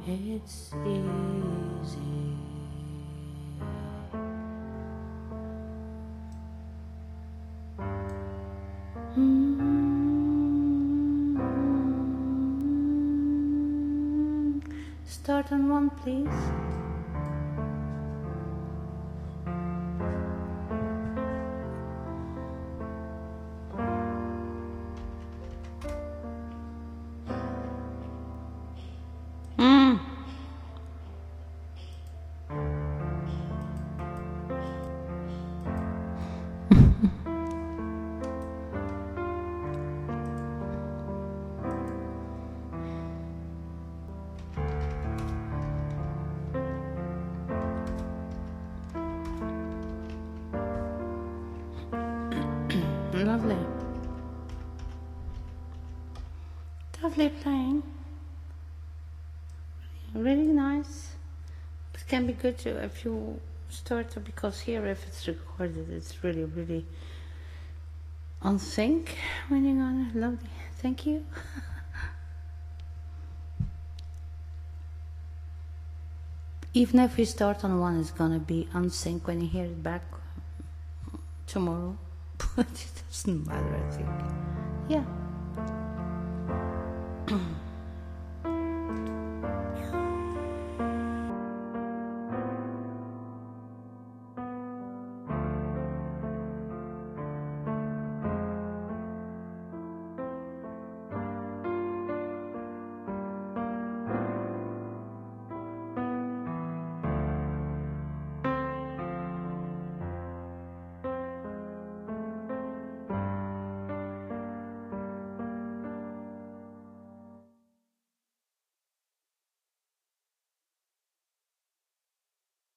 It's easy. Start on one, please. Lovely. Lovely playing. Really nice. It can be good if you start, because here if it's recorded it's really, really on sync when you're gonna. Lovely. Thank you. Even if we start on one, it's gonna be on sync when you hear it back tomorrow. But it doesn't matter, I think. Yeah.